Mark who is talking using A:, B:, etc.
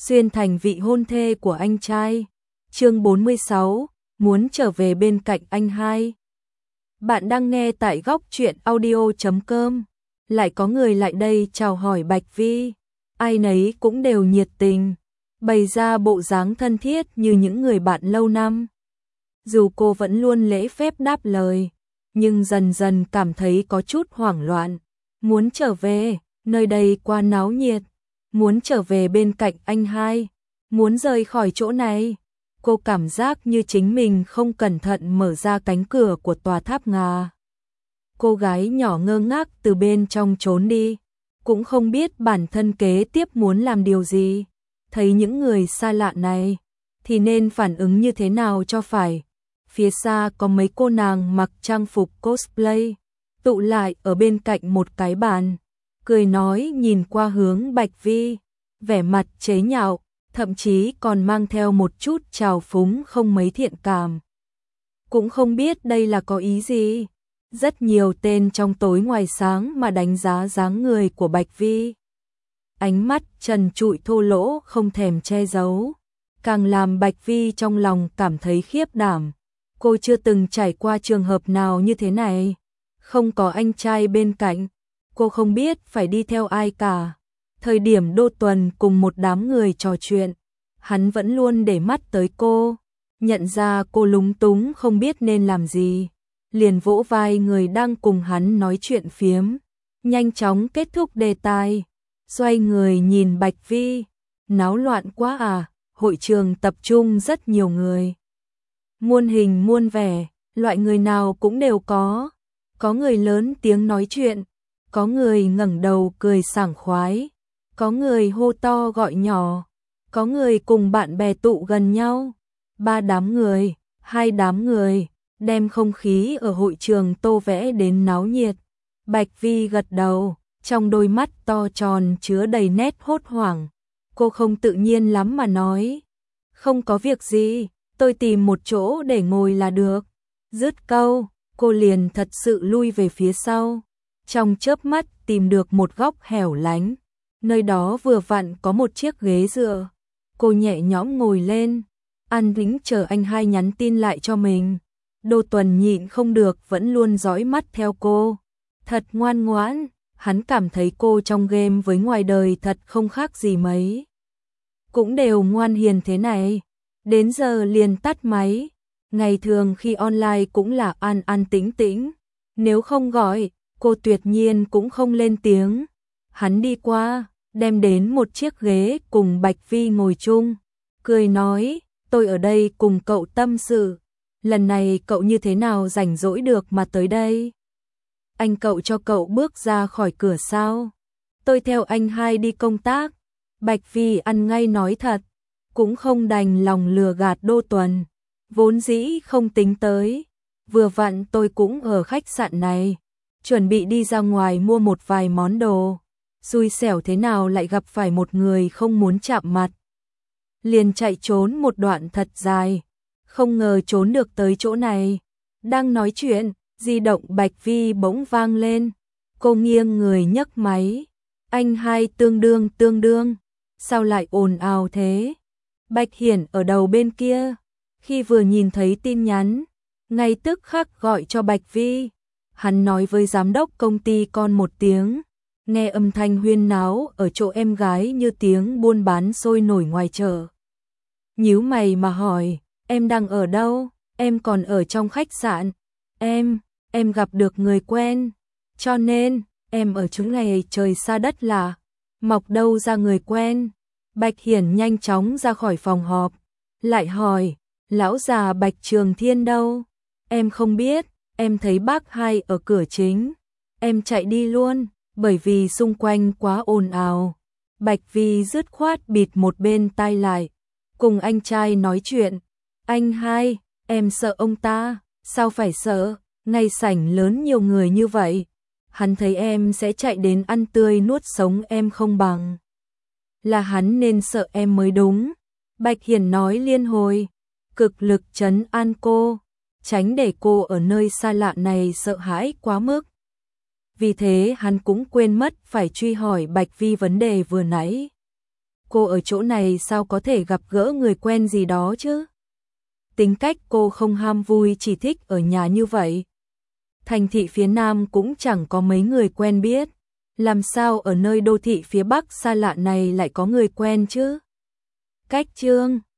A: xuyên thành vị hôn thê của anh trai. Chương 46, muốn trở về bên cạnh anh hai. Bạn đang nghe tại góc truyện audio.com. Lại có người lại đây chào hỏi Bạch Vi, ai nấy cũng đều nhiệt tình, bày ra bộ dáng thân thiết như những người bạn lâu năm. Dù cô vẫn luôn lễ phép đáp lời, nhưng dần dần cảm thấy có chút hoảng loạn. Muốn trở về, nơi đây quá náo nhiệt. Muốn trở về bên cạnh anh hai, muốn rời khỏi chỗ này. Cô cảm giác như chính mình không cẩn thận mở ra cánh cửa của tòa tháp Ngà. Cô gái nhỏ ngơ ngác từ bên trong trốn đi, cũng không biết bản thân kế tiếp muốn làm điều gì. Thấy những người xa lạ này, thì nên phản ứng như thế nào cho phải. Phía xa có mấy cô nàng mặc trang phục cosplay, tụ lại ở bên cạnh một cái bàn, cười nói nhìn qua hướng Bạch Vi, vẻ mặt chế nhạo, thậm chí còn mang theo một chút trào phúng không mấy thiện cảm. Cũng không biết đây là có ý gì. Rất nhiều tên trong tối ngoài sáng mà đánh giá dáng người của Bạch Vi. Ánh mắt trần trụi thô lỗ không thèm che giấu, càng làm Bạch Vi trong lòng cảm thấy khiếp đảm. Cô chưa từng trải qua trường hợp nào như thế này. Không có anh trai bên cạnh, cô không biết phải đi theo ai cả. Thời điểm Đô Tuần cùng một đám người trò chuyện, hắn vẫn luôn để mắt tới cô. Nhận ra cô lúng túng không biết nên làm gì, liền vỗ vai người đang cùng hắn nói chuyện phiếm, nhanh chóng kết thúc đề tài. Xoay người nhìn Bạch Vi, náo loạn quá à, hội trường tập trung rất nhiều người. Muôn hình muôn vẻ, loại người nào cũng đều có. Có người lớn tiếng nói chuyện, có người ngẩng đầu cười sảng khoái, có người hô to gọi nhỏ, có người cùng bạn bè tụ gần nhau. 3 đám người, 2 đám người, đem không khí ở hội trường tô vẽ đến náo nhiệt. Bạch Vi gật đầu, trong đôi mắt to tròn chứa đầy nét hốt hoảng. Cô không tự nhiên lắm mà nói, không có việc gì, tôi tìm một chỗ để ngồi là được. Dứt câu, cô liền thật sự lui về phía sau. Trong chớp mắt tìm được một góc hẻo lánh, nơi đó vừa vặn có một chiếc ghế dựa. Cô nhẹ nhõm ngồi lên, an tĩnh chờ anh hai nhắn tin lại cho mình. Đô Tuần nhịn không được vẫn luôn dõi mắt theo cô. Thật ngoan ngoãn, hắn cảm thấy cô trong game với ngoài đời thật không khác gì mấy. Cũng đều ngoan hiền thế này, đến giờ liền tắt máy. Ngày thường khi online cũng là an an tĩnh tĩnh, nếu không gọi, cô tuyệt nhiên cũng không lên tiếng. Hắn đi qua, đem đến một chiếc ghế cùng Bạch Vi ngồi chung, cười nói, tôi ở đây cùng cậu tâm sự. Lần này cậu như thế nào rảnh rỗi được mà tới đây? Anh cậu cho cậu bước ra khỏi cửa sao? Tôi theo anh hai đi công tác. Bạch Vi ăn ngay nói thật, cũng không đành lòng lừa gạt Đô Tuần. Vốn dĩ không tính tới, vừa vặn tôi cũng ở khách sạn này, chuẩn bị đi ra ngoài mua một vài món đồ. Xui xẻo thế nào lại gặp phải một người không muốn chạm mặt. Liền chạy trốn một đoạn thật dài, không ngờ trốn được tới chỗ này. Đang nói chuyện, di động Bạch Vi bỗng vang lên. Cô nghiêng người nhấc máy. Anh hai tương đương, sao lại ồn ào thế? Bạch Hiển ở đầu bên kia, khi vừa nhìn thấy tin nhắn, ngay tức khắc gọi cho Bạch Vi. Hắn nói với giám đốc công ty con một tiếng, nghe âm thanh huyên náo ở chỗ em gái như tiếng buôn bán sôi nổi ngoài chợ. Nhíu mày mà hỏi, em đang ở đâu? Em còn ở trong khách sạn. Em gặp được người quen, cho nên em ở chỗ này trời xa đất lạ, mọc đâu ra người quen. Bạch Hiển nhanh chóng ra khỏi phòng họp, lại hỏi, lão già Bạch Trường Thiên đâu? Em không biết, em thấy bác hai ở cửa chính. Em chạy đi luôn, bởi vì xung quanh quá ồn ào. Bạch Vi dứt khoát bịt một bên tai lại, cùng anh trai nói chuyện. Anh hai, em sợ ông ta. Sao phải sợ, ngay sảnh lớn nhiều người như vậy. Hắn thấy em sẽ chạy đến ăn tươi nuốt sống em không bằng. Là hắn nên sợ em mới đúng. Bạch Hiển nói liên hồi, cực lực trấn an cô, tránh để cô ở nơi xa lạ này sợ hãi quá mức. Vì thế hắn cũng quên mất phải truy hỏi Bạch Vi vấn đề vừa nãy. cô ở chỗ này sao có thể gặp gỡ người quen gì đó chứ? Tính cách cô không ham vui, chỉ thích ở nhà như vậy. Thành thị phía Nam cũng chẳng có mấy người quen biết, làm sao ở nơi đô thị phía Bắc xa lạ này lại có người quen chứ? Cách Chương